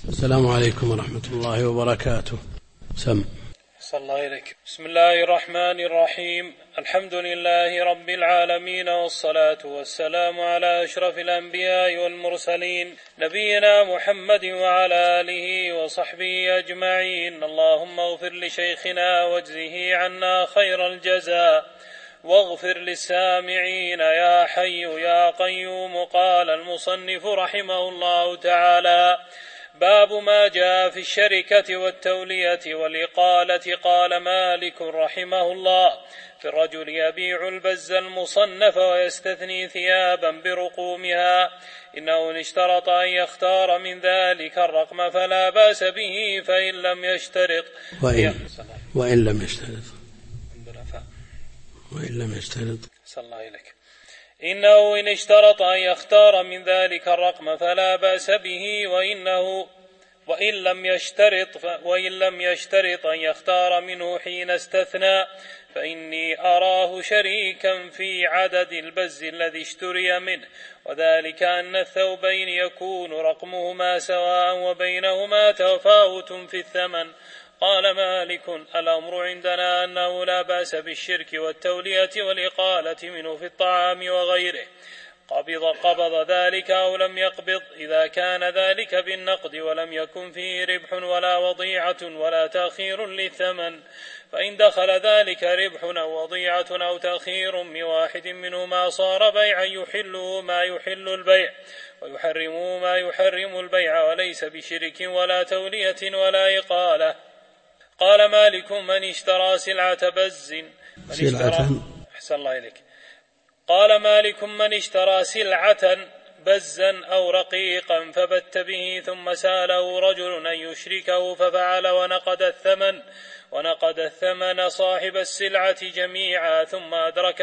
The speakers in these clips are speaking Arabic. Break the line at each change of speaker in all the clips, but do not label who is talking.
السلام عليكم ورحمة الله وبركاته. سم.
صلى الله إليك. بسم الله الرحمن الرحيم. الحمد لله رب العالمين، والصلاة والسلام على أشرف الأنبياء والمرسلين، نبينا محمد وعلى آله وصحبه أجمعين. اللهم اغفر لشيخنا واجزه عنا خير الجزاء، واغفر للسامعين يا حي يا قيوم. قال المصنف رحمه الله تعالى: باب ما جاء في الشركة والتولية والإقالة. قال مالك رحمه الله: في الرجل يبيع البز المصنف ويستثني ثيابا برقومها، إنه إن اشترط أن يختار من ذلك الرقم فلا بأس به، فإن لم يشترط
وإن لم يشترط صلى الله إليك.
إنه إن اشترط أن يختار من ذلك الرقم فلا بأس به، وإن لم يشترط أن يختار منه حين استثنى، فإني أراه شريكا في عدد البز الذي اشتري منه، وذلك أن الثوبين يكون رقمهما سواء وبينهما تفاوت في الثمن. قال مالك: الأمر عندنا أنه لا بأس بالشرك والتولية والإقالة منه في الطعام وغيره، قبض ذلك أو لم يقبض، إذا كان ذلك بالنقد ولم يكن فيه ربح ولا وضيعة ولا تأخير للثمن. فإن دخل ذلك ربح أو وضيعة أو تأخير من واحد منهما صار بيعا يحله ما يحل البيع ويحرمه ما يحرم البيع، وليس بشرك ولا تولية ولا إقالة. قال مالك: من اشترى سلعة بز قال مالك: من اشترى سلعة بزا أو رقيقا فبت به، ثم سأله رجل أن يشركه ففعل ونقد الثمن صاحب السلعة جميعا، ثم أدرك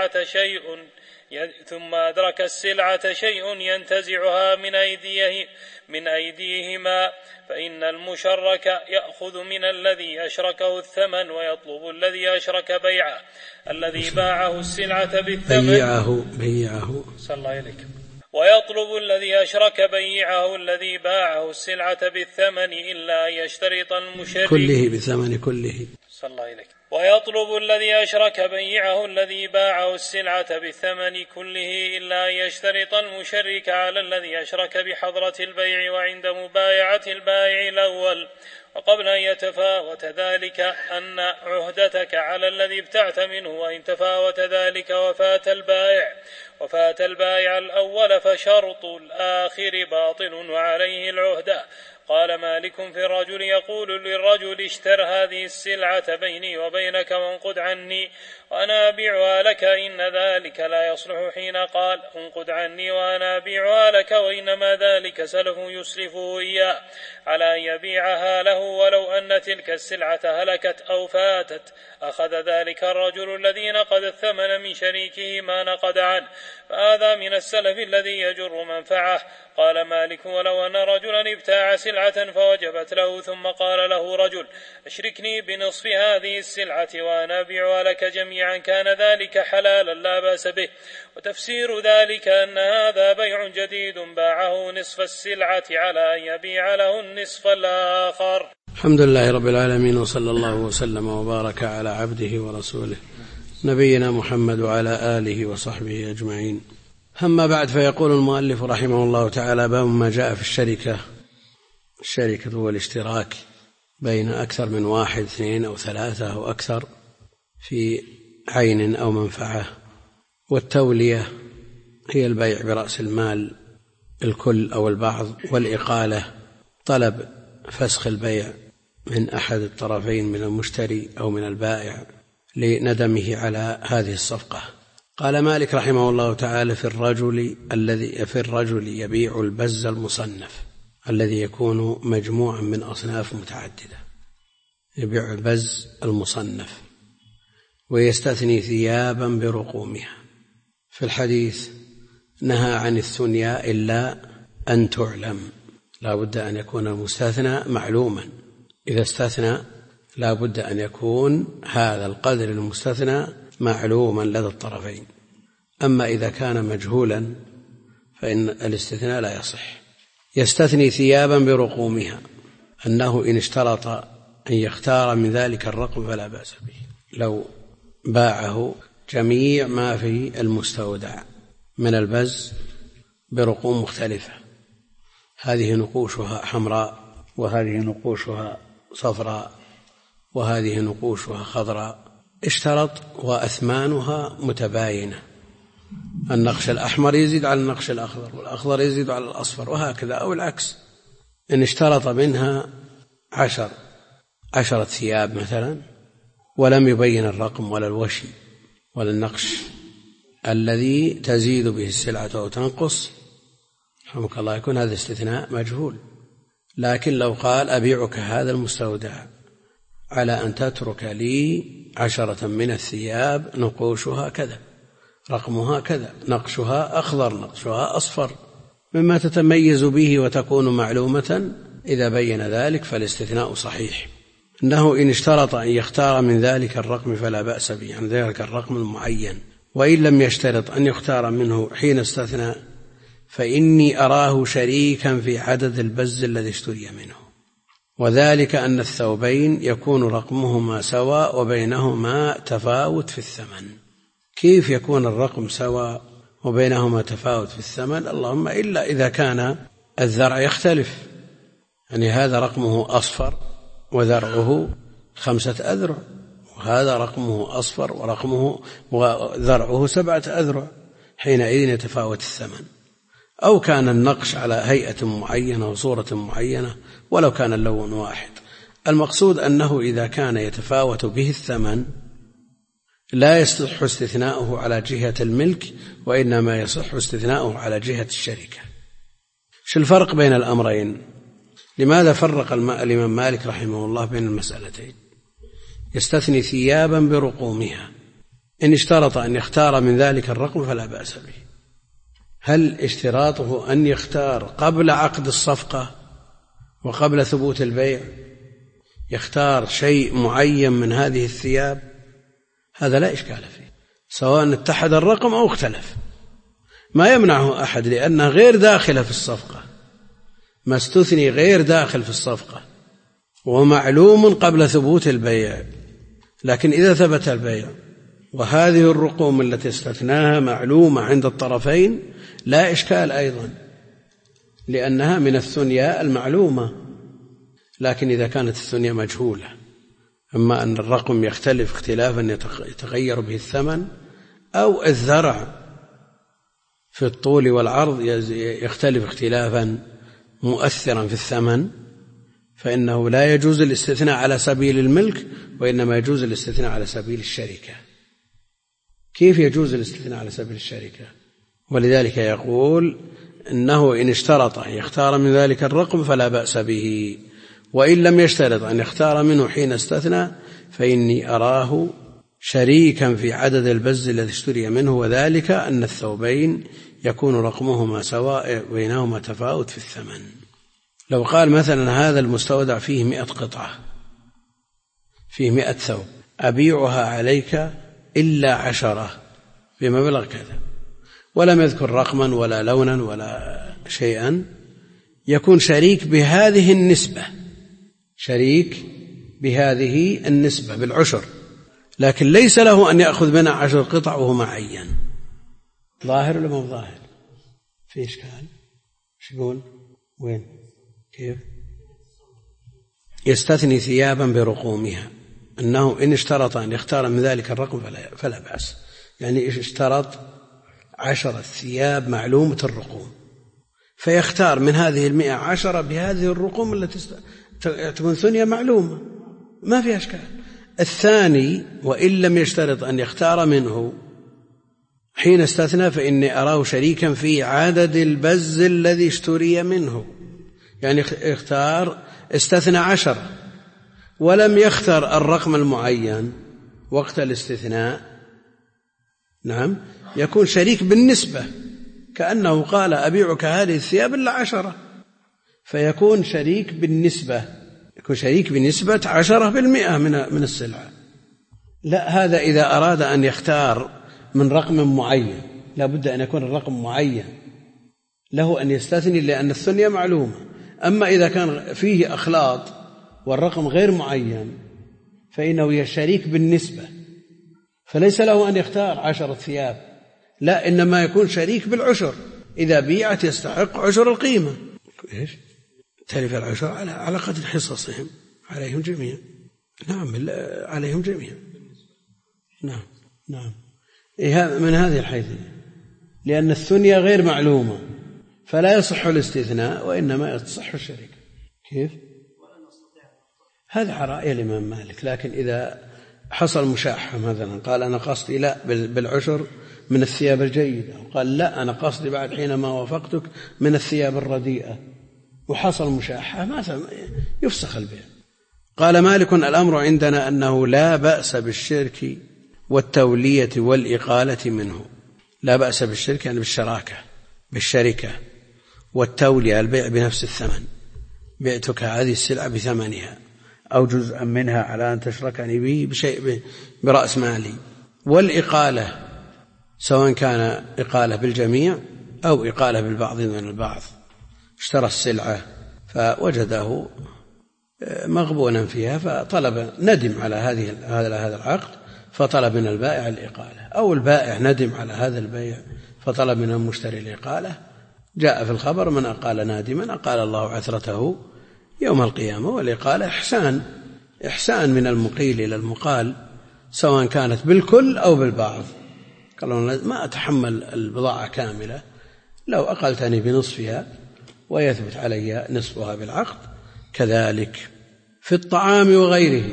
السلعة شيء ينتزعها من أيديهما، فإن المشرك يأخذ من الذي أشركه الثمن، ويطلب الذي أشرك بيعه الذي باعه السلعة بالثمن صلى الله عليه وسلم، ويطلب الذي أشرك بيعه الذي باعه السلعة بالثمن إلا أن يشترط المشرك
كله بثمن كله
صلى الله عليه وسلم، ويطلب الذي أشرك بيعه الذي باعه السلعة بالثمن كله إلا أن يشترط المشرك على الذي أشرك بحضرة البيع وعند مبايعة البائع الأول. وقبل أن يتفاوت ذلك أن عهدتك على الذي ابتعت منه، وإن تفاوت ذلك وفات البائع الأول فشرط الآخر باطل وعليه العهدة. قال مالك: في الرجل يقول للرجل: اشتر هذه السلعة بيني وبينك وانقد عني وأنا أبيعها لك، إن ذلك لا يصلح حين قال: انقد عني وأنا أبيعها لك، وإنما ذلك سلف يسلفه إياه على أن يبيعها له، ولو أن تلك السلعة هلكت أو فاتت أخذ ذلك الرجل الذي نقد الثمن من شريكه ما نقد عنه، فهذا من السلف الذي يجر منفعه. قال مالك: ولو أن رجلا ابتاع سلعة فوجبت له، ثم قال له رجل: اشركني بنصف هذه السلعة وأنا أبيعها لك جميعا، كان ذلك حلالا لا بأس به. وتفسير ذلك أن هذا بيع جديد باعه نصف السلعة على أن يبيع له النصف الآخر.
الحمد لله رب العالمين، وصلى الله وسلم وبارك على عبده ورسوله نبينا محمد وعلى آله وصحبه أجمعين. أما بعد، فيقول المؤلف رحمه الله تعالى: باب ما جاء في الشركة هو الاشتراك بين أكثر من واحد، 2 أو 3 أو أكثر في عين أو منفعة. والتولية هي البيع برأس المال الكل أو البعض. والإقالة طلب فسخ البيع من أحد الطرفين، من المشتري أو من البائع، لندمه على هذه الصفقة. قال مالك رحمه الله تعالى: في الرجل يبيع البز المصنف الذي يكون مجموعا من أصناف متعددة، يبيع البز المصنف ويستثني ثيابا برقومها. في الحديث نهى عن الثنياء إلا أن تعلم، لا بد أن يكون المستثنى معلوما. إذا استثنى لا بد أن يكون هذا القدر المستثنى معلوما لدى الطرفين. أما إذا كان مجهولا فإن الاستثناء لا يصح. يستثني ثيابا برقومها، أنه إن اشترط أن يختار من ذلك الرقم فلا بأس به. لو باعه جميع ما في المستودع من البز برقوم مختلفة، هذه نقوشها حمراء، وهذه نقوشها صفراء، وهذه نقوشها خضراء، اشترط وأثمانها متباينة، النقش الأحمر يزيد على النقش الأخضر، والأخضر يزيد على الأصفر، وهكذا، أو العكس. إن اشترط منها 10 ثياب مثلا، ولم يبين الرقم ولا الوشي ولا النقش الذي تزيد به السلعة أو تنقص، رحمك الله، يكون هذا استثناء مجهول. لكن لو قال أبيعك هذا المستودع على أن تترك لي 10 من الثياب نقوشها كذا، رقمها كذا، نقشها أخضر، نقشها أصفر، مما تتميز به وتكون معلومة، إذا بين ذلك فالاستثناء صحيح. إنه إن اشترط أن يختار من ذلك الرقم فلا بأس به، عن ذلك الرقم المعين، وإن لم يشترط أن يختار منه حين استثنى فإني أراه شريكا في عدد البز الذي اشتري منه، وذلك أن الثوبين يكون رقمهما سواء وبينهما تفاوت في الثمن. كيف يكون الرقم سواء وبينهما تفاوت في الثمن؟ اللهم إلا إذا كان الذرع يختلف، يعني هذا رقمه أصفر وذرعه 5 أذرع، وهذا رقمه أصفر ورقمه وذرعه 7 أذرع، حينئذ يتفاوت الثمن. أو كان النقش على هيئة معينة وصورة معينة ولو كان اللون واحد. المقصود أنه إذا كان يتفاوت به الثمن لا يصح استثناؤه على جهة الملك، وإنما يصح استثناؤه على جهة الشركة. شو الفرق بين الأمرين؟ لماذا فرق الإمام مالك رحمه الله بين المسألتين؟ يستثني ثيابا برقومها، إن اشترط أن يختار من ذلك الرقم فلا بأس به. هل اشتراطه أن يختار قبل عقد الصفقة وقبل ثبوت البيع، يختار شيء معين من هذه الثياب؟ هذا لا إشكال فيه، سواء اتحد الرقم أو اختلف، ما يمنعه أحد، لأنها غير داخلة في الصفقة، ما استثني غير داخل في الصفقة ومعلوم قبل ثبوت البيع. لكن إذا ثبت البيع وهذه الرقوم التي استثناها معلومة عند الطرفين لا إشكال أيضا، لأنها من الثنيا المعلومة. لكن إذا كانت الثنيا مجهولة، أما أن الرقم يختلف اختلافا يتغير به الثمن، أو الذرع في الطول والعرض يختلف اختلافا مؤثرا في الثمن، فإنه لا يجوز الاستثناء على سبيل الملك، وإنما يجوز الاستثناء على سبيل الشركة. كيف يجوز الاستثناء على سبيل الشركة؟ ولذلك يقول إنه إن اشترط أن يختار من ذلك الرقم فلا بأس به، وإن لم يشترط أن يختار منه حين استثنى فإني أراه شريكا في عدد البز الذي اشتري منه، وذلك أن الثوبين يكون رقمهما سواء بينهما تفاوت في الثمن. لو قال مثلا هذا المستودع فيه 100 قطعة، فيه 100 ثوب، أبيعها عليك إلا 10 بمبلغ كذا، ولم يذكر رقما ولا لونا ولا شيئا، يكون شريك بهذه النسبة، شريك بهذه النسبة بالعشر، لكن ليس له أن يأخذ منها 10 قطع وهو معين. ظاهر ولا مو ظاهر؟ في إشكال؟ شو يقول؟ وين؟ كيف؟ يستثني ثيابا برقومها، أنه إن اشترط أن يختار من ذلك الرقم فلا بأس. يعني اشترط 10 ثياب معلومة الرقوم، فيختار من هذه 100 10 بهذه الرقوم التي تكون ثنية معلومة، ما في أشكال. الثاني وإن لم يشترط أن يختار منه حين استثنى فإني أراه شريكا في عدد البز الذي اشتري منه، يعني استثنى 10 ولم يختر الرقم المعين وقت الاستثناء، نعم، يكون شريك بالنسبة، كأنه قال أبيعك هذه الثياب إلا 10، فيكون شريك بالنسبة، يكون شريك بنسبة 10% من السلعة. لا، هذا إذا أراد أن يختار من رقم معين لا بد أن يكون الرقم معين، له أن يستثني لأن الثنية معلومة. أما إذا كان فيه أخلاط والرقم غير معين فإنه يشارك بالنسبة، فليس له أن يختار 10 ثياب، لا، إنما يكون شريك بالعشر، إذا بيعت يستحق عشر القيمة. إيش؟ تلف العشر على قدر حصصهم عليهم جميعا. نعم، عليهم جميعا. نعم من هذه الحيثية، لأن الثنية غير معلومة فلا يصح الاستثناء وإنما يصح الشريك. كيف؟ هذا رأي الإمام مالك. لكن إذا حصل مشاحة مثلا، قال أنا قصدي لا بالعشر من الثياب الجيدة، وقال لا أنا قصدي بعد حينما وافقتك من الثياب الرديئة، وحصل مشاحة، ما يفسخ البيع. قال مالك الأمر عندنا أنه لا بأس بالشرك والتولية والإقالة منه. لا بأس بالشرك يعني بالشركة، والتولية البيع بنفس الثمن، بعتك هذه السلعة بثمنها أو جزءا منها على أن تشركني به بشيء برأس مالي. والإقالة سواء كان إقالة بالجميع أو إقالة بالبعض من البعض، اشترى السلعة فوجده مغبونا فيها فطلب، ندم على هذا العقد فطلب من البائع الإقالة، أو البائع ندم على هذا البيع فطلب من المشتري الإقالة. جاء في الخبر من أقال نادما أقال الله عثرته يوم القيامة. والإقالة إحسان من المقيل إلى المقال، سواء كانت بالكل أو بالبعض. قالوا ما أتحمل البضاعة كاملة، لو أقلتني بنصفها ويثبت علي نصفها بالعقد. كذلك في الطعام وغيره.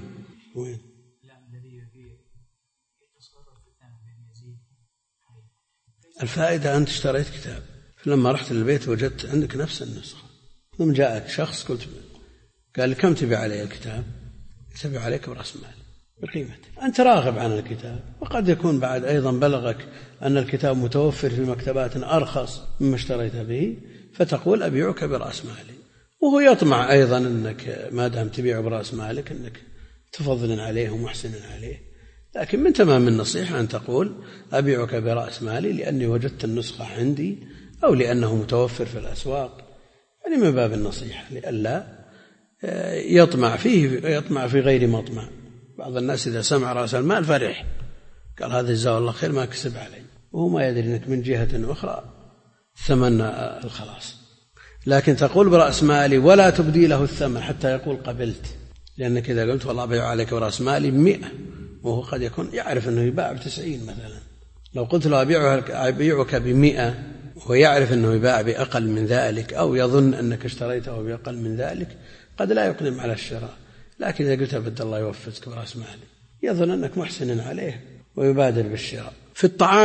الفائدة أنت اشتريت كتاب، فلما رحت للبيت وجدت عندك نفس النسخة، ثم جاءك شخص قال كم تبي علي الكتاب؟ تبي عليك برأس مال بقيمته. أنت راغب عن الكتاب، وقد يكون بعد أيضا بلغك أن الكتاب متوفر في مكتبات أرخص مما اشتريت به، فتقول أبيعك برأس مالي، وهو يطمع أيضا أنك ما دام تبيع برأس مالك أنك تفضل عليه ومحسن عليه. لكن من تمام النصيحة أن تقول أبيعك برأس مالي لأني وجدت النسخة عندي، أو لأنه متوفر في الأسواق، يعني من باب النصيحة لئلا يطمع في غير مطمع. بعض الناس إذا سمع رأس المال فرح، قال هذا جزاه الله خير ما كسب علي، وهو ما يدري أنك من جهة أخرى ثمن الخلاص. لكن تقول برأس مالي ولا تبدي له الثمن حتى يقول قبلت، لأنك إذا قلت والله أبيع عليك برأس مالي 100 وهو قد يكون يعرف أنه يباع ب90 مثلا، لو قلت له أبيعك ب100 وهو يعرف أنه يباع بأقل من ذلك، أو يظن أنك اشتريته بأقل من ذلك، قد لا يقدم على الشراء. لكن إذا قلت بدل الله يوفقك برأس مالي يظن أنك محسن عليه ويبادر بالشراء. في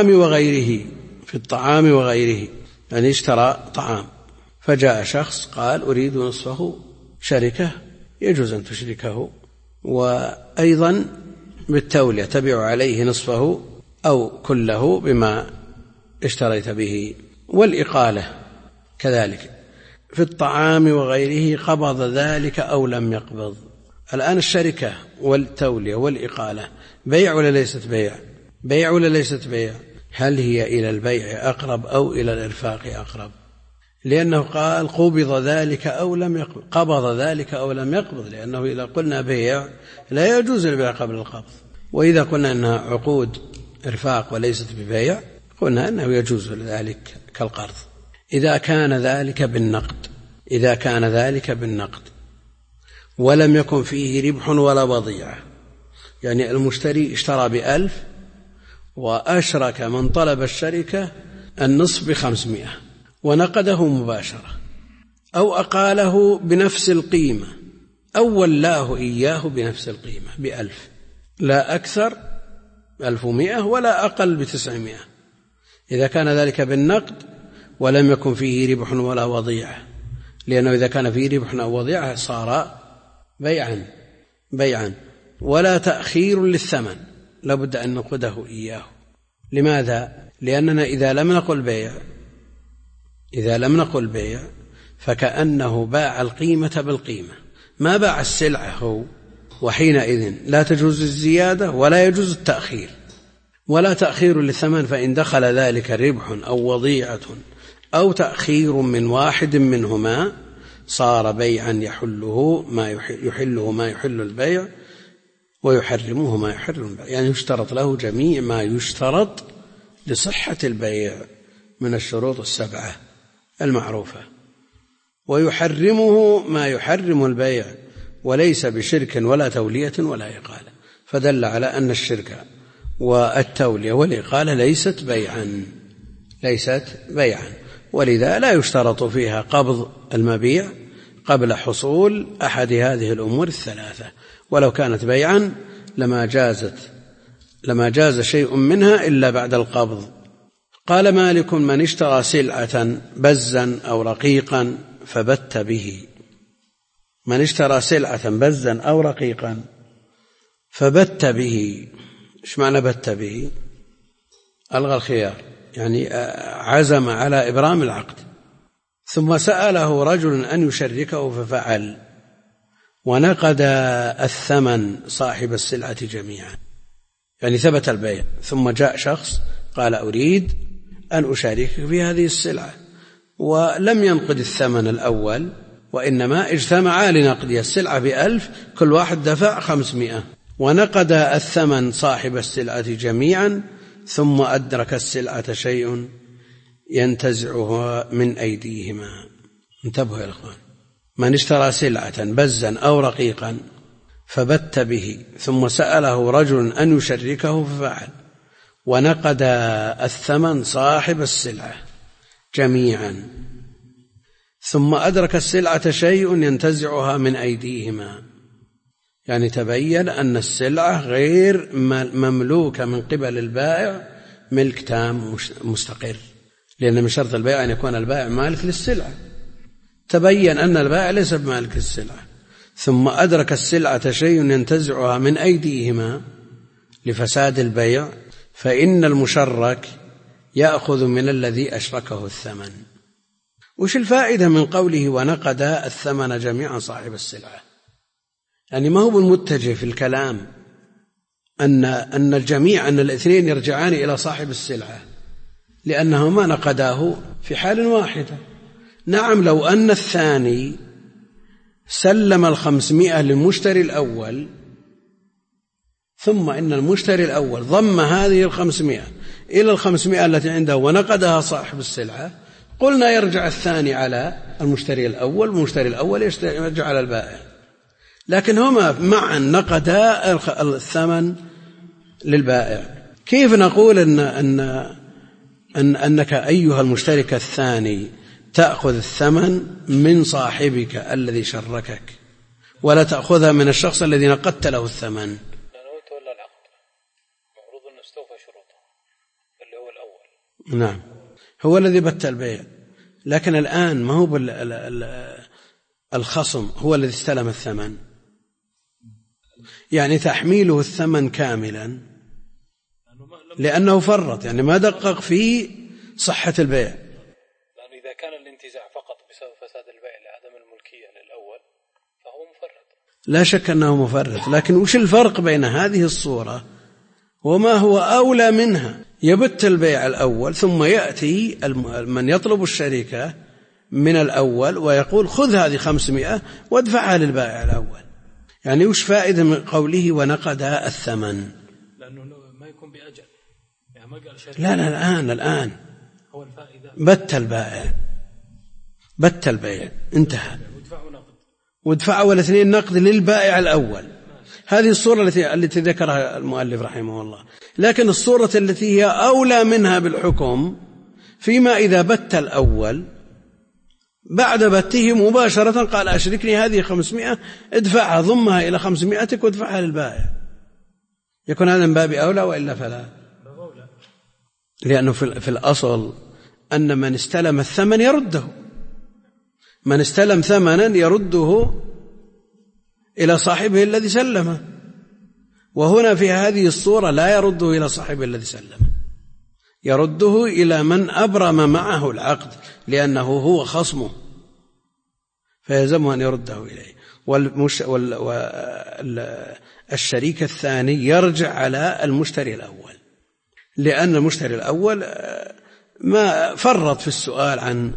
الطعام وغيره يعني اشترى طعام فجاء شخص قال أريد نصفه شركة، يجوز أن تشركه. وأيضا بالتولية تبيع عليه نصفه أو كله بما اشتريت به. والإقالة كذلك في الطعام وغيره قبض ذلك أو لم يقبض. الآن الشركة والتولية والإقالة بيع ولا ليست بيع؟ بيع ولا ليست بيع؟ هل هي إلى البيع أقرب أو إلى الإرفاق أقرب؟ لأنه قال قبض ذلك أو لم يقبض، قبض ذلك أو لم يقبض، لأنه إذا قلنا بيع لا يجوز البيع قبل القبض، وإذا قلنا أنها عقود إرفاق وليست ببيع قلنا أنه يجوز ذلك كالقرض إذا كان ذلك بالنقد ولم يكن فيه ربح ولا وضيعة. يعني المشتري اشترى ب1000 وأشرك من طلب الشركة النصف ب500 ونقده مباشرة، أو أقاله بنفس القيمة أو ولاه إياه بنفس القيمة ب1000، لا أكثر 1100 ولا أقل ب900، إذا كان ذلك بالنقد ولم يكن فيه ربح ولا وضيعة، لأنه إذا كان فيه ربح أو وضيعة صار بيعا ولا تأخير للثمن، لابد أن نقده إياه. لماذا؟ لأننا إذا لم نقل بيع فكأنه باع القيمة بالقيمة، ما باع السلعة هو، وحينئذ لا تجوز الزيادة ولا يجوز التأخير، ولا تأخير للثمن، فإن دخل ذلك ربح أو وضيعة أو تأخير من واحد منهما صار بيعا يحله ما يحل البيع ويحرمه ما يحرم البيع. يعني يشترط له جميع ما يشترط لصحة البيع من الشروط السبعة المعروفة، ويحرمه ما يحرم البيع وليس بشرك ولا تولية ولا إقالة. فدل على أن الشرك والتولية والإقالة ليست بيعا، ولذا لا يشترط فيها قبض المبيع قبل حصول أحد هذه الأمور الثلاثة، ولو كانت بيعا لما جاز شيء منها إلا بعد القبض. قال مالك: من اشترى سلعة بزا أو رقيقا فبت به. من اشترى سلعة بزا أو رقيقا فبت به. إيش معنى بت به؟ ألغى الخيار، يعني عزم على إبرام العقد. ثم سأله رجل أن يشركه ففعل، ونقد الثمن صاحب السلعة جميعا، يعني ثبت البيع. ثم جاء شخص قال: أريد أن أشاركك في هذه السلعة، ولم ينقد الثمن الأول، وإنما اجتمعا لنقد السلعة ب1000، كل واحد دفع 500، ونقد الثمن صاحب السلعة جميعا، ثم أدرك السلعة شيء ينتزعها من أيديهما. انتبهوا يا إخوان: من اشترى سلعة بزا أو رقيقا فبت به، ثم سأله رجل أن يشركه ففعل، ونقد الثمن صاحب السلعة جميعا، ثم أدرك السلعة شيء ينتزعها من أيديهما، يعني تبين أن السلعة غير مملوكة من قبل البائع ملك تام مستقر، لأن من شرط البيع أن يكون البائع مالك للسلعة. تبين أن البائع ليس بمالك للسلعة، ثم أدرك السلعة شيء ينتزعها من أيديهما لفساد البيع، فإن المشرك يأخذ من الذي أشركه الثمن. وش الفائدة من قوله ونقد الثمن جميعا صاحب السلعة؟ يعني ما هو بالمتجه في الكلام أن الجميع، أن الاثنين يرجعان إلى صاحب السلعة، لأنهما نقداه في حال واحدة. نعم، لو أن الثاني سلم 500 للمشتري الأول، ثم إن المشتري الأول ضم هذه 500 إلى 500 التي عنده ونقدها صاحب السلعة، قلنا يرجع الثاني على المشتري الأول، والمشتري الأول يرجع على البائع. لكن هما معا نقدا الثمن للبائع. كيف نقول أنك أيها المشترك الثاني تأخذ الثمن من صاحبك الذي شركك، ولا تأخذها من الشخص الذي نقدت له الثمن؟
لأنه تولى العقد، المفروض أن استوفى شروطه اللي هو الأول.
نعم، هو الذي بت البيع. لكن الآن ما هو الخصم هو الذي استلم الثمن، يعني تحميله الثمن كاملا لأنه فرط، يعني ما دقق في صحة البيع.
لأنه إذا كان الانتزاع فقط بسبب فساد البيع لعدم الملكية للأول فهو مفرط،
لا شك أنه مفرط. لكن وش الفرق بين هذه الصورة وما هو أولى منها؟ يبت البيع الأول، ثم يأتي من يطلب الشركة من الأول ويقول خذ هذه 500 وادفعها للبائع الأول. يعني وش فائدة من قوله ونقد الثمن؟
لأنه ما يكون بأجل، يعني ما قال شركة.
لا الآن
هو الفائدة
بت البيع انتهى، وادفعوا الاثنين نقد للبائع الأول. هذه الصورة التي ذكرها المؤلف رحمه الله. لكن الصورة التي هي أولى منها بالحكم فيما إذا بت الأول، بعد بته مباشرة قال أشركني هذه 500 ادفعها، ضمها إلى 500 وادفعها للبائع، يكون هذا من باب أولى وإلا فلا؟ لأنه في الأصل أن من استلم الثمن يرده، من استلم ثمنا يرده إلى صاحبه الذي سلمه، وهنا في هذه الصورة لا يرده إلى صاحبه الذي سلمه، يرده إلى من أبرم معه العقد، لأنه هو خصمه فيلزمه أن يرده إليه. والشريك الثاني يرجع على المشتري الأول، لأن المشتري الأول ما فرط في السؤال عن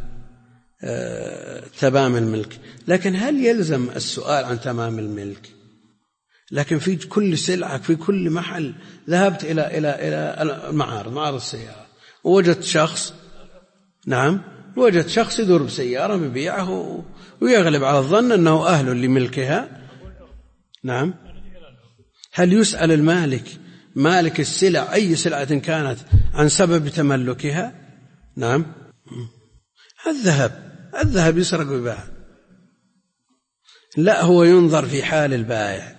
تمام الملك، لكن هل يلزم السؤال عن تمام الملك؟ لكن في كل سلعة في كل محل ذهبت إلى معارض السيارة ووجدت شخص، نعم، وجدت شخص يدور بسيارة ببيعه ويغلب على الظن أنه أهل لملكها، نعم، هل يسأل المالك مالك السلع أي سلعة كانت عن سبب تملكها؟ نعم. الذهب يسرق ويباع، لا، هو ينظر في حال البائع،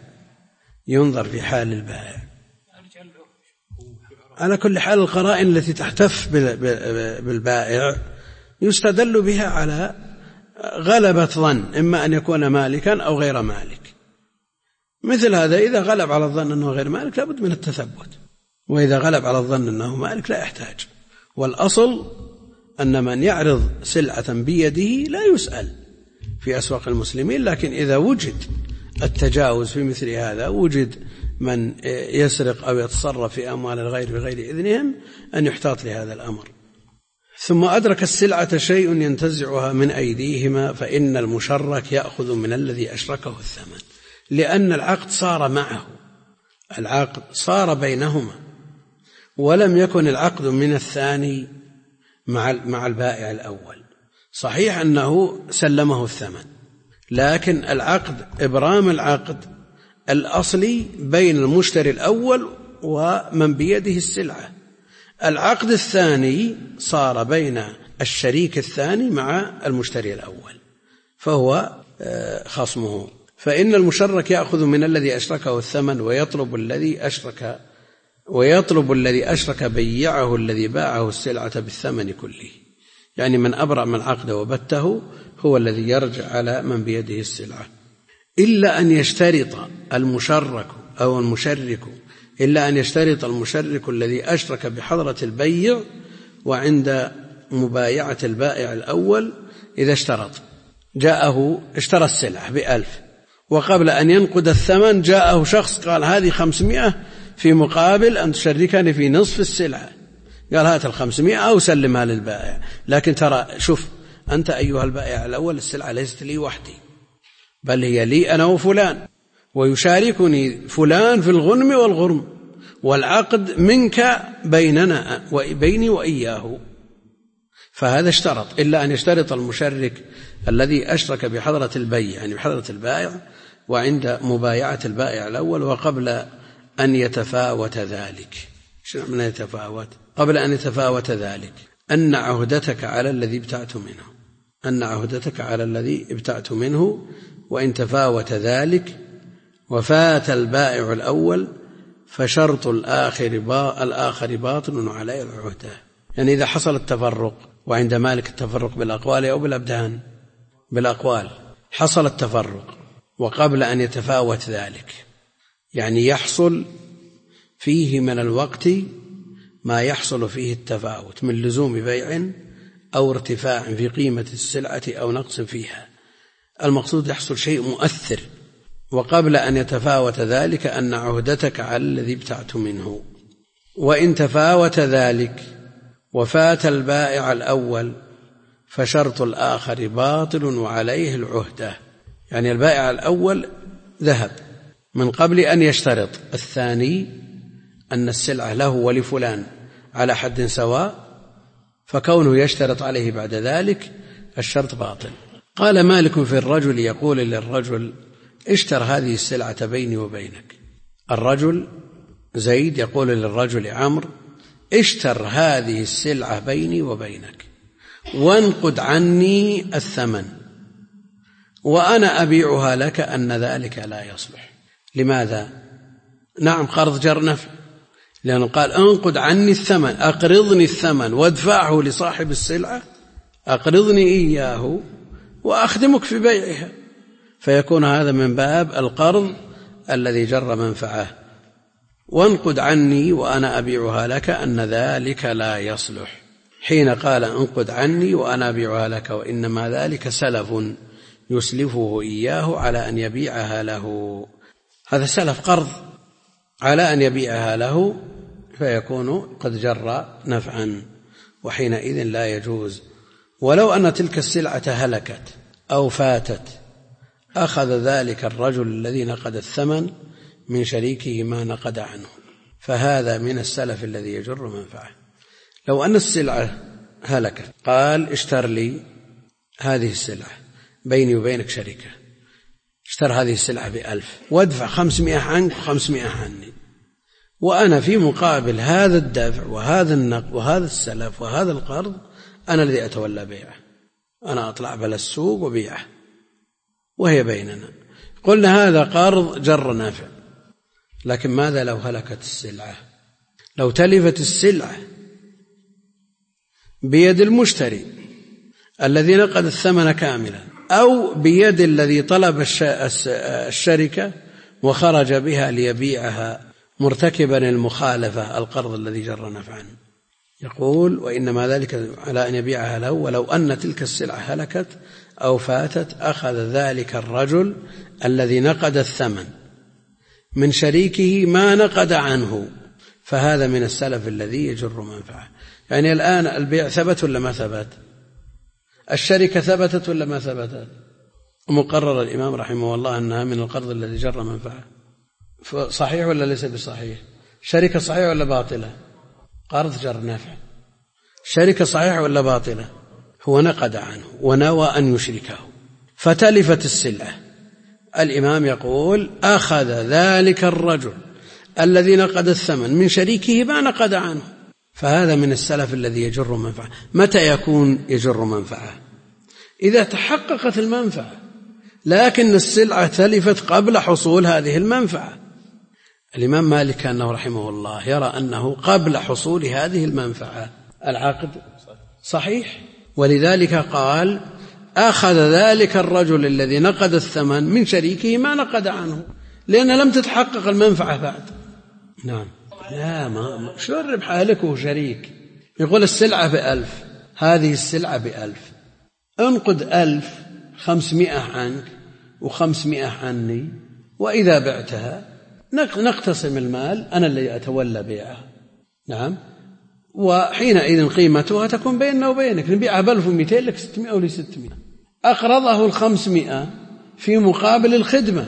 على كل حال القرائن التي تحتف بالبائع يستدل بها على غلبة ظن، إما أن يكون مالكا أو غير مالك. مثل هذا إذا غلب على الظن أنه غير مالك لابد من التثبت، وإذا غلب على الظن أنه مالك لا يحتاج. والأصل أن من يعرض سلعة بيده لا يسأل في أسواق المسلمين، لكن إذا وجد التجاوز في مثل هذا، وجد من يسرق أو يتصرف في أموال الغير بغير إذنهم، أن يحتاط لهذا الأمر. ثم أدرك السلعة شيء ينتزعها من أيديهما فإن المشرك يأخذ من الذي أشركه الثمن، لأن العقد صار معه، العقد صار بينهما، ولم يكن العقد من الثاني مع البائع الأول. صحيح أنه سلمه الثمن، لكن العقد إبرام العقد الأصلي بين المشتري الأول ومن بيده السلعة. العقد الثاني صار بين الشريك الثاني مع المشتري الأول، فهو خصمه. فإن المشرك يأخذ من الذي أشركه الثمن ويطلب الذي أشرك بيعه الذي باعه السلعة بالثمن كله، يعني من أبرأ من العقد وبته هو الذي يرجع على من بيده السلعة، إلا أن يشترط المشرك أو المشرك الذي أشرك بحضرة البيع وعند مبايعة البائع الأول، إذا اشترى السلعة ب1,000، وقبل أن ينقد الثمن جاءه شخص قال هذه 500 في مقابل أن تشركني في نصف السلعة، قال هات 500 أو سلمها للبائع، لكن ترى شوف أنت أيها البائع الأول، السلعة ليست لي وحدي بل هي لي أنا وفلان، ويشاركني فلان في الغنم والغرم، والعقد منك بيني وإياه. فهذا اشترط، إلا أن يشترط المشرك الذي أشرك بحضرة البيع، يعني بحضرة البائع وعند مبايعة البائع الأول، وقبل أن يتفاوت ذلك. شنو من يتفاوت؟ قبل أن يتفاوت ذلك أن عهدتك على الذي ابتعت منه، وإن تفاوت ذلك وفات البائع الأول فشرط الآخر باطل عليه العهدة. يعني إذا حصل التفرق، وعند مالك التفرق بالأقوال أو بالأبدان، بالأقوال حصل التفرق، وقبل أن يتفاوت ذلك، يعني يحصل فيه من الوقت ما يحصل فيه التفاوت من لزوم بيع أو ارتفاع في قيمة السلعة أو نقص فيها، المقصود يحصل شيء مؤثر، وقبل أن يتفاوت ذلك أن عهدتك على الذي ابتعت منه. وإن تفاوت ذلك وفات البائع الأول فشرط الآخر باطل وعليه العهدة، يعني البائع الأول ذهب من قبل أن يشترط الثاني أن السلعة له ولفلان على حد سواء، فكونه يشترط عليه بعد ذلك الشرط باطل. قال مالك في الرجل يقول للرجل اشتر هذه السلعة بيني وبينك. الرجل زيد يقول للرجل عمرو اشتر هذه السلعة بيني وبينك وانقد عني الثمن وأنا أبيعها لك، أن ذلك لا يصلح. لماذا؟ نعم، قرض جر نفع، لأنه قال انقد عني الثمن، أقرضني الثمن وادفعه لصاحب السلعة، أقرضني إياه وأخدمك في بيعها، فيكون هذا من باب القرض الذي جر منفعه. وانقد عني وأنا أبيعها لك، أن ذلك لا يصلح. حين قال انقد عني وأنا أبيعها لك، وإنما ذلك سلف يسلفه إياه على أن يبيعها له، هذا سلف قرض على أن يبيعها له، فيكون قد جر نفعا. وحينئذ لا يجوز. ولو أن تلك السلعة هلكت أو فاتت أخذ ذلك الرجل الذي نقد الثمن من شريكه ما نقد عنه، فهذا من السلف الذي يجر منفعه. لو أن السلعة هلكت قال اشتر لي هذه السلعة، بيني وبينك شركة، اشتر هذه السلعة ب1,000 وادفع 500 عنك و500 عني، وأنا في مقابل هذا الدفع وهذا النقد وهذا السلف وهذا القرض أنا الذي أتولى بيعه، أنا أطلع بلا السوق وبيعه وهي بيننا. قلنا هذا قرض جر نافع. لكن ماذا لو هلكت السلعة؟ لو تلفت السلعة بيد المشتري الذي نقد الثمن كاملا، أو بيد الذي طلب الشركة وخرج بها ليبيعها مرتكبا المخالفة القرض الذي جر نفعا، يقول وإنما ذلك على أن يبيعها له. ولو أن تلك السلعة هلكت أو فاتت أخذ ذلك الرجل الذي نقد الثمن من شريكه ما نقد عنه، فهذا من السلف الذي يجر منفعه. يعني الآن البيع ثبت ولا ما ثبت؟ الشركة ثبتت ولا ما ثبتت؟ مقرر الإمام رحمه الله أنها من القرض الذي جر منفعه. صحيح ولا ليس بصحيح؟ شركة صحيحة ولا باطلة؟ قرض جر نافع. شركة صحيحة ولا باطلة؟ هو نقد عنه ونوى أن يشركه فتلفت السلعة، الإمام يقول أخذ ذلك الرجل الذي نقد الثمن من شريكه ما نقد عنه، فهذا من السلف الذي يجر منفعة. متى يكون يجر منفعة؟ إذا تحققت المنفعة، لكن السلعة تلفت قبل حصول هذه المنفعة. الإمام مالك كأنه رحمه الله يرى أنه قبل حصول هذه المنفعة العقد صحيح، ولذلك قال أخذ ذلك الرجل الذي نقد الثمن من شريكه ما نقد عنه، لأن لم تتحقق المنفعة بعد. نعم. لا، ما شو الربح هلكه شريك، يقول السلعة ب1,000، هذه السلعة ب1,000، انقد 1,500 عنك و500 عني، وإذا بعتها نقتسم المال، أنا اللي أتولى بيعها. نعم. وحينئذ قيمتها تكون بيننا وبينك، نبيعها ب1200 لك 600 أو لي 600. أقرضه 500 في مقابل الخدمة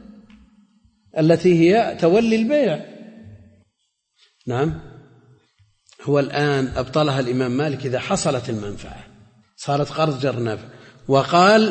التي هي تولي البيع. نعم. هو الآن أبطلها الإمام مالك إذا حصلت المنفعة، صارت قرض جر نافع، وقال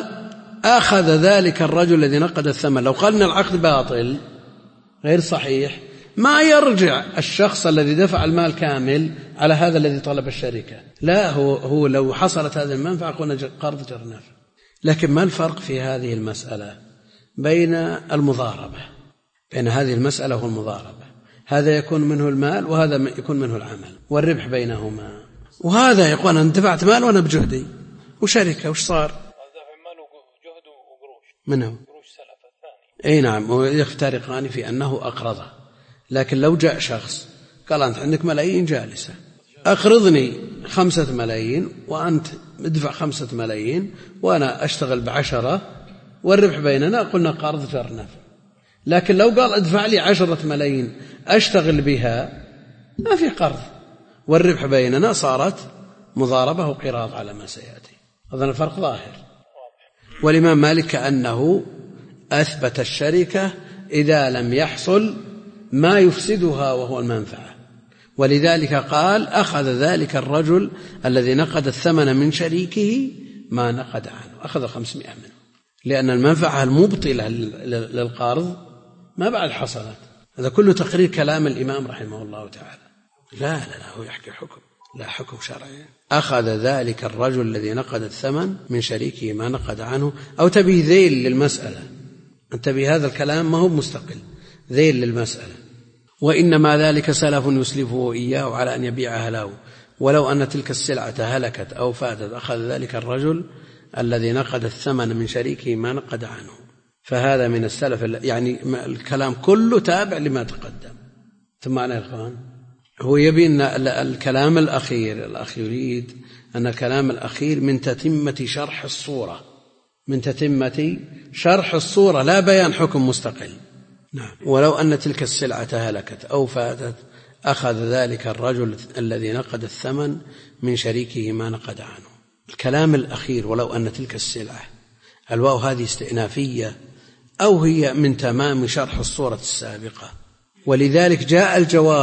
أخذ ذلك الرجل الذي نقد الثمن. لو قالنا العقد باطل غير صحيح ما يرجع الشخص الذي دفع المال كامل على هذا الذي طلب الشركة، لا، هو لو حصلت هذه المنفعة قلنا قرض جر نافع. لكن ما الفرق في هذه المسألة بين المضاربة؟ بين هذه المسألة والمضاربة، هذا يكون منه المال وهذا يكون منه العمل والربح بينهما. وهذا يقول أنا دفعت مال وأنا بجهدي وشركة، وش صار؟
دفع مال وجهد وقروش.
منه
قروش سلف الثاني.
أي نعم، ويفترقان في أنه أقرضه. لكن لو جاء شخص قال أنت عندك ملايين جالسة، أقرضني 5 ملايين وأنت ادفع 5 ملايين وأنا أشتغل ب10 والربح بيننا، قلنا قرض جر نافع. لكن لو قال ادفع لي 10 ملايين أشتغل بها، ما في قرض والربح بيننا، صارت مضاربة وقراض على ما سيأتي. أظن الفرق ظاهر. والإمام مالك كأنه أثبت الشركة إذا لم يحصل ما يفسدها وهو المنفعة، ولذلك قال أخذ ذلك الرجل الذي نقد الثمن من شريكه ما نقد عنه، أخذ 500 منه، لأن المنفعة المبطلة للقرض ما بعد حصلت. هذا كله تقرير كلام الإمام رحمه الله تعالى. لا هو يحكي حكم، لا حكم شرعي. أخذ ذلك الرجل الذي نقد الثمن من شريكه ما نقد عنه، أو تبي ذيل للمسألة، أنت بهذا الكلام ما هو مستقل، ذيل للمسألة. وإنما ذلك سلف يسلفه إياه على أن يبيعها له، ولو أن تلك السلعة هلكت أو فاتت أخذ ذلك الرجل الذي نقد الثمن من شريكه ما نقد عنه، فهذا من السلف. يعني الكلام كله تابع لما تقدم. ثم معنى يا إخوان، هو يبي أن الكلام الأخير، الأخ يريد أن الكلام الأخير من تتمة شرح الصورة، من تتمة شرح الصورة، لا بيان حكم مستقل. نعم. ولو أن تلك السلعة هلكت أو فاتت أخذ ذلك الرجل الذي نقد الثمن من شريكه ما نقد عنه. الكلام الأخير ولو أن تلك السلعة، الواو هذه استئنافية أو هي من تمام شرح الصورة السابقة، ولذلك جاء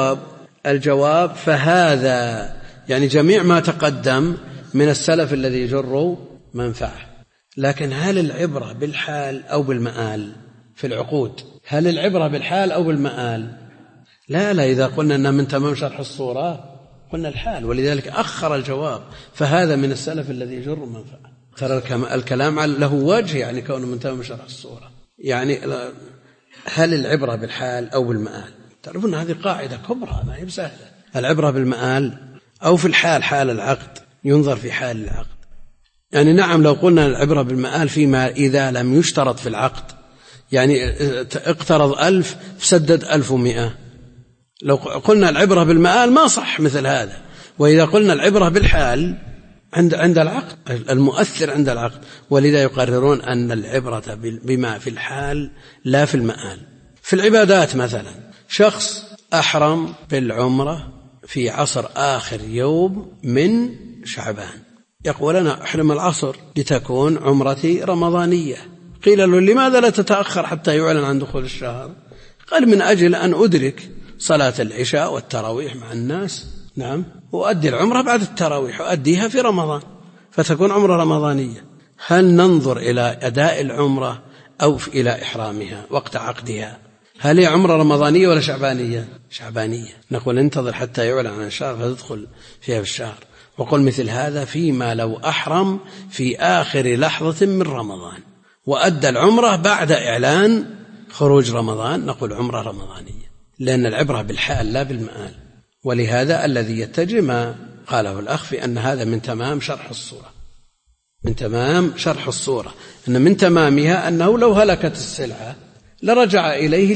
الجواب فهذا يعني جميع ما تقدم من السلف الذي يجر منفعة. لكن هل العبرة بالحال أو بالمآل في العقود؟ هل العبرة بالحال أو بالمآل؟ لا، إذا قلنا أنه من تمام شرح الصورة قلنا الحال، ولذلك أخر الجواب فهذا من السلف الذي يجر منفعة. ترى الكلام له وجه، يعني كونه من تمام شرح الصورة. يعني هل العبرة بالحال أو بالمآل؟ تعرفون هذه قاعدة كبرى ما هي بسهلة. العبرة بالمآل أو في الحال، حال العقد ينظر في حال العقد. يعني نعم لو قلنا العبرة بالمآل فيما إذا لم يشترط في العقد، يعني اقترض 1000 فسدد 1100، لو قلنا العبرة بالمآل ما صح مثل هذا. وإذا قلنا العبرة بالحال عند العقد، المؤثر عند العقد، ولذا يقررون أن العبرة بما في الحال لا في المآل. في العبادات مثلا شخص أحرم بالعمرة في عصر آخر يوم من شعبان، يقول أنا أحرم العصر لتكون عمرتي رمضانية. قيل له لماذا لا تتأخر حتى يعلن عن دخول الشهر؟ قال من أجل أن أدرك صلاة العشاء والتراويح مع الناس، نعم، وأدي العمرة بعد التراويح وأديها في رمضان فتكون عمرة رمضانية. هل ننظر إلى أداء العمرة أو إلى إحرامها وقت عقدها؟ هل هي عمرة رمضانية ولا شعبانية؟ شعبانية. نقول انتظر حتى يعلن عن الشهر فتدخل فيها في الشهر. وقل مثل هذا فيما لو أحرم في آخر لحظة من رمضان وأدى العمرة بعد إعلان خروج رمضان، نقول عمرة رمضانية، لأن العبرة بالحال لا بالمآل. ولهذا الذي يتجه ما قاله الأخ في أن هذا من تمام شرح الصورة، من تمام شرح الصورة، أن من تمامها أنه لو هلكت السلعة لرجع إليه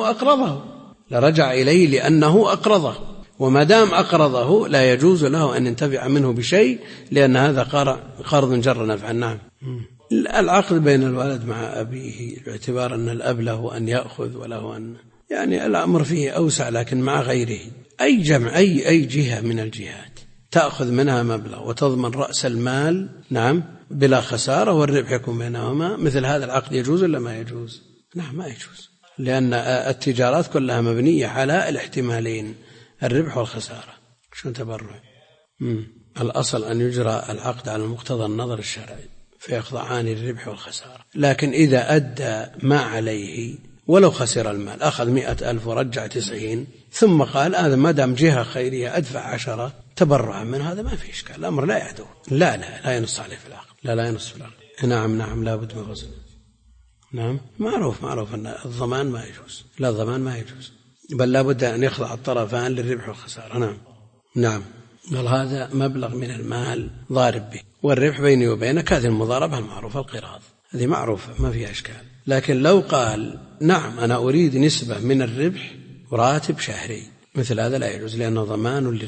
لأنه أقرضه، وما دام أقرضه لا يجوز له أن ينتفع منه بشيء، لأن هذا قرض جر نفعا. نعم. العقد بين الولد مع أبيه باعتبار أن الأب له أن يأخذ وله أن، يعني الأمر فيه أوسع، لكن مع غيره أي جمع أي جهة من الجهات تأخذ منها مبلغ وتضمن رأس المال، نعم، بلا خسارة، والربح يكون بينهما، مثل هذا العقد يجوز ولا ما يجوز؟ نعم ما يجوز، لأن التجارات كلها مبنية على الاحتمالين، الربح والخسارة. شو تبرع؟ الأصل أن يجرى العقد على مقتضى النظر الشرعي فيخضعان الربح والخسارة. لكن إذا أدى ما عليه ولو خسر المال، أخذ 100,000 ورجع 90 ثم قال هذا ما دام جهة خيرية أدفع 10 تبرعا من هذا، ما في إشكال، الأمر لا يعدو، لا ينص عليه في العقد، لا ينص في العقد. نعم لا بد من غزل. نعم معروف أن الضمان ما يجوز، لا الضمان ما يجوز، بل لا بد أن يخضع الطرفان للربح والخسارة. نعم قال هذا مبلغ من المال ضارب به، والربح بيني وبينك هذه المضاربة المعروفة القراض، هذه معروفة ما فيها إشكال. لكن لو قال نعم أنا أريد نسبة من الربح وراتب شهري، مثل هذا لا يجوز، لأنه ضمان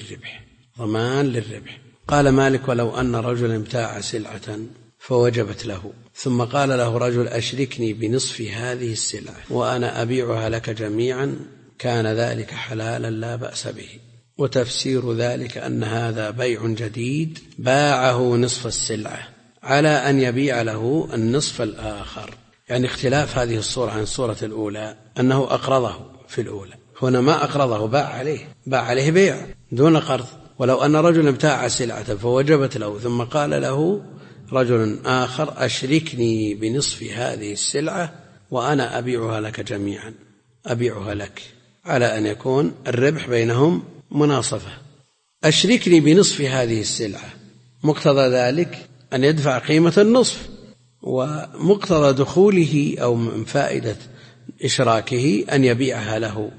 للربح. قال مالك ولو أن رجلا ابتاع سلعة فوجبت له، ثم قال له رجل أشركني بنصف هذه السلعة وأنا أبيعها لك جميعا، كان ذلك حلالا لا بأس به. وتفسير ذلك أن هذا بيع جديد باعه نصف السلعة على أن يبيع له النصف الآخر. يعني اختلاف هذه الصورة عن الصورة الأولى أنه أقرضه في الأولى، هنا ما أقرضه، باع عليه بيع دون قرض. ولو أن رجلا ابتاع سلعة فوجبت له، ثم قال له رجل آخر أشركني بنصف هذه السلعة وأنا أبيعها لك جميعا، أبيعها لك، على أن يكون الربح بينهم مناصفة. أشركني بنصف هذه السلعة، مقتضى ذلك أن يدفع قيمة النصف، ومقتضى دخوله أو من فائدة إشراكه أن يبيعها له،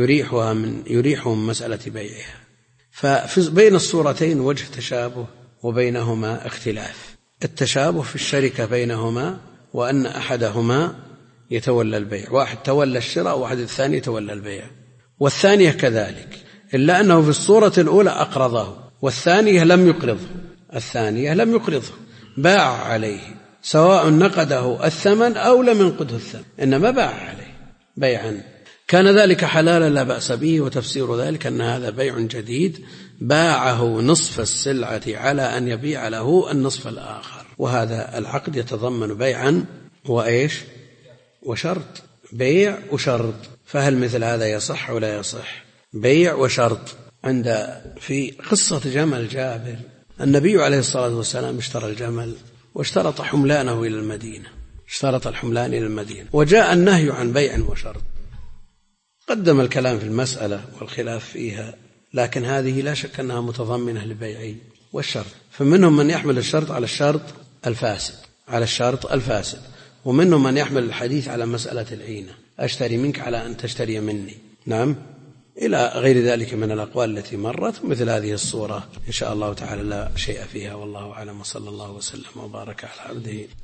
يريحه من مسألة بيعها. فبين الصورتين وجه تشابه وبينهما اختلاف. التشابه في الشركة بينهما وأن أحدهما يتولى البيع، واحد تولى الشراء وواحد الثاني يتولى البيع، والثانية كذلك، إلا أنه في الصورة الأولى أقرضه والثانية لم يقرضه، باع عليه، سواء نقده الثمن أو لم ينقده الثمن، إنما باع عليه بيعا. كان ذلك حلالا لا بأس به، وتفسير ذلك أن هذا بيع جديد باعه نصف السلعة على أن يبيع له النصف الآخر، وهذا العقد يتضمن بيعا وإيش وشرط، بيع وشرط. فهل مثل هذا يصح ولا يصح؟ بيع وشرط. في قصة جمل جابر النبي عليه الصلاة والسلام اشترى الجمل واشترط حملانه إلى المدينة، اشترط الحملان إلى المدينة، وجاء النهي عن بيع وشرط. قدم الكلام في المسألة والخلاف فيها، لكن هذه لا شك أنها متضمنة للبيع والشرط. فمنهم من يحمل الشرط على الشرط الفاسد، ومنهم من يحمل الحديث على مسألة العينة، أشتري منك على أن تشتري مني، نعم، إلى غير ذلك من الأقوال التي مرت. مثل هذه الصورة إن شاء الله تعالى لا شيء فيها، والله أعلم، وصلى الله وسلم وبارك على عبده.